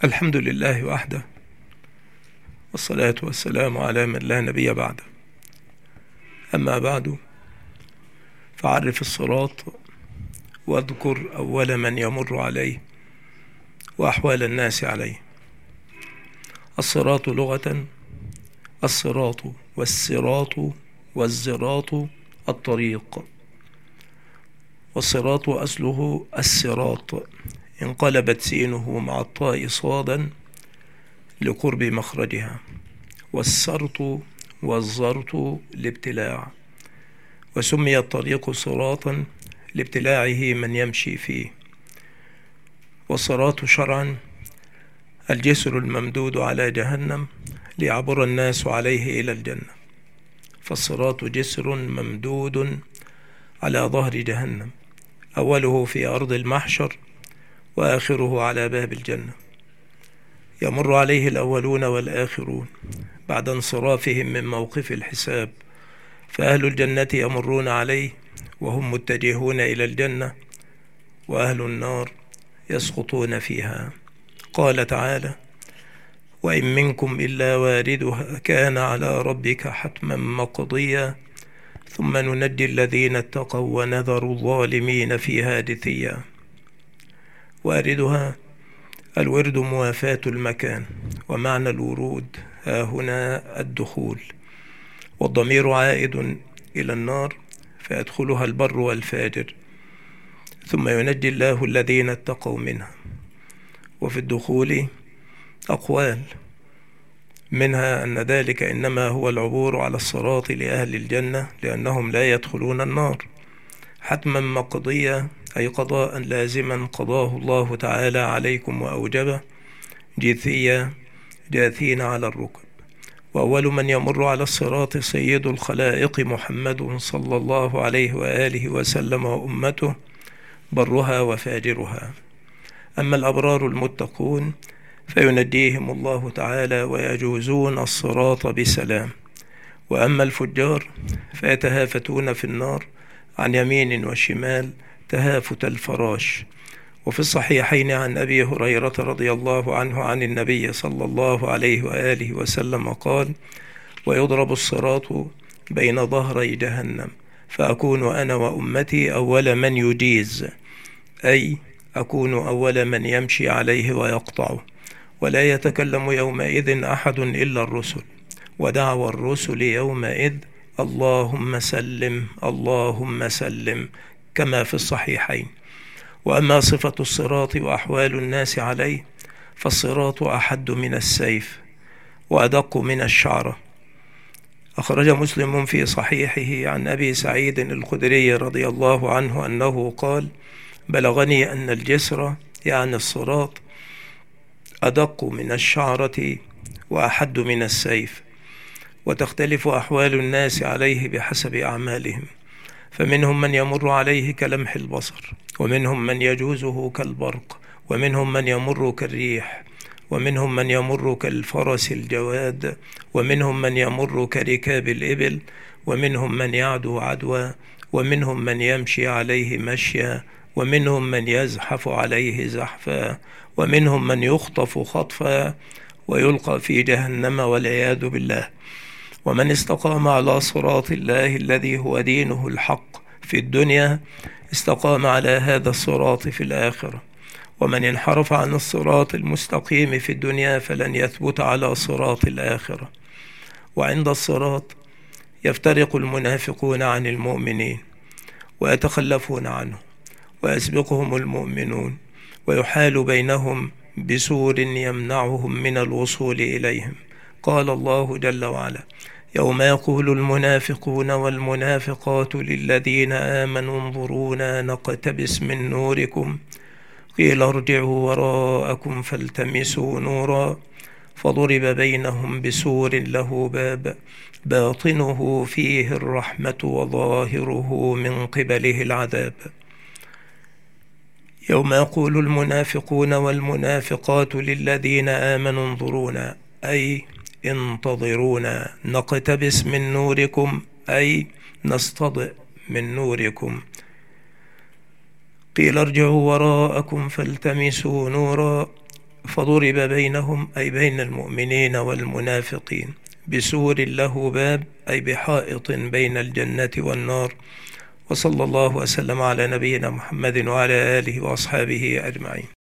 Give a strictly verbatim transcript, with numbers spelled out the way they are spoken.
الحمد لله وحده، والصلاة والسلام على من لا نبي بعده. أما بعد، فعرف الصراط واذكر أول من يمر عليه وأحوال الناس عليه. الصراط لغة الصراط، والصراط والزراط الطريق، والصراط أصله الصراط، انقلبت سينه مع الطاء صادا لقرب مخرجها، والسرط والزرط لابتلاع، وسمي الطريق صراطا لابتلاعه من يمشي فيه. والصراط شرعا الجسر الممدود على جهنم ليعبر الناس عليه إلى الجنة، فالصراط جسر ممدود على ظهر جهنم، أوله في أرض المحشر وآخره على باب الجنة، يمر عليه الأولون والآخرون بعد انصرافهم من موقف الحساب، فأهل الجنة يمرون عليه وهم متجهون إلى الجنة، وأهل النار يسقطون فيها. قال تعالى: وإن منكم إلا واردها كان على ربك حتما مقضيا ثم ننجي الذين اتقوا ونذر الظالمين فيها جثيا. واردها الورد موافاة المكان، ومعنى الورود ها هنا الدخول، والضمير عائد إلى النار فيدخلها البر والفاجر، ثم ينجي الله الذين اتقوا منها. وفي الدخول أقوال، منها أن ذلك إنما هو العبور على الصراط لأهل الجنة لأنهم لا يدخلون النار. حتما مقضية أي قضاء لازما قضاه الله تعالى عليكم وأوجبه. جثيا جاثين على الركب. وأول من يمر على الصراط سيد الخلائق محمد صلى الله عليه وآله وسلم وأمته، برها وفاجرها. أما الأبرار المتقون فينجيهم الله تعالى ويجوزون الصراط بسلام، وأما الفجار فيتهافتون في النار عن يمين وشمال تهافت الفراش. وفي الصحيحين عن أبي هريرة رضي الله عنه عن النبي صلى الله عليه وآله وسلم قال: ويضرب الصراط بين ظهري جهنم فأكون أنا وأمتي أول من يجيز، أي أكون أول من يمشي عليه ويقطعه، ولا يتكلم يومئذ أحد إلا الرسل، ودعوى الرسل يومئذ اللهم سلم اللهم سلم، كما في الصحيحين. وأما صفة الصراط وأحوال الناس عليه، فالصراط أحد من السيف وأدق من الشعرة. أخرج مسلم في صحيحه عن أبي سعيد الخدري رضي الله عنه أنه قال: بلغني أن الجسر يعني الصراط أدق من الشعرة وأحد من السيف، وتختلف أحوال الناس عليه بحسب أعمالهم، فمنهم من يمر عليه كلمح البصر، ومنهم من يجوزه كالبرق، ومنهم من يمر كالريح، ومنهم من يمر كالفرس الجواد، ومنهم من يمر كركاب الإبل، ومنهم من يعدو عدوى، ومنهم من يمشي عليه مشيا، ومنهم من يزحف عليه زحفا، ومنهم من يخطف خطفا ويلقى في جهنم والعياذ بالله. ومن استقام على صراط الله الذي هو دينه الحق في الدنيا استقام على هذا الصراط في الآخرة، ومن انحرف عن الصراط المستقيم في الدنيا فلن يثبت على صراط الآخرة. وعند الصراط يفترق المنافقون عن المؤمنين ويتخلفون عنه، ويسبقهم المؤمنون، ويحال بينهم بسور يمنعهم من الوصول إليهم. قال الله جل وعلا: يوم يقول المنافقون والمنافقات للذين آمنوا انظرونا نقتبس من نوركم قيل ارجعوا وراءكم فالتمسوا نورا فضرب بينهم بسور له باب باطنه فيه الرحمة وظاهره من قبله العذاب. يوم يقول المنافقون والمنافقات للذين آمنوا انظرونا أي انتظرونا، نقتبس من نوركم أي نستضئ من نوركم. قيل ارجعوا وراءكم فالتمسوا نورا فضرب بينهم أي بين المؤمنين والمنافقين بسور له باب أي بحائط بين الجنة والنار. وصلى الله وسلم على نبينا محمد وعلى آله وأصحابه أجمعين.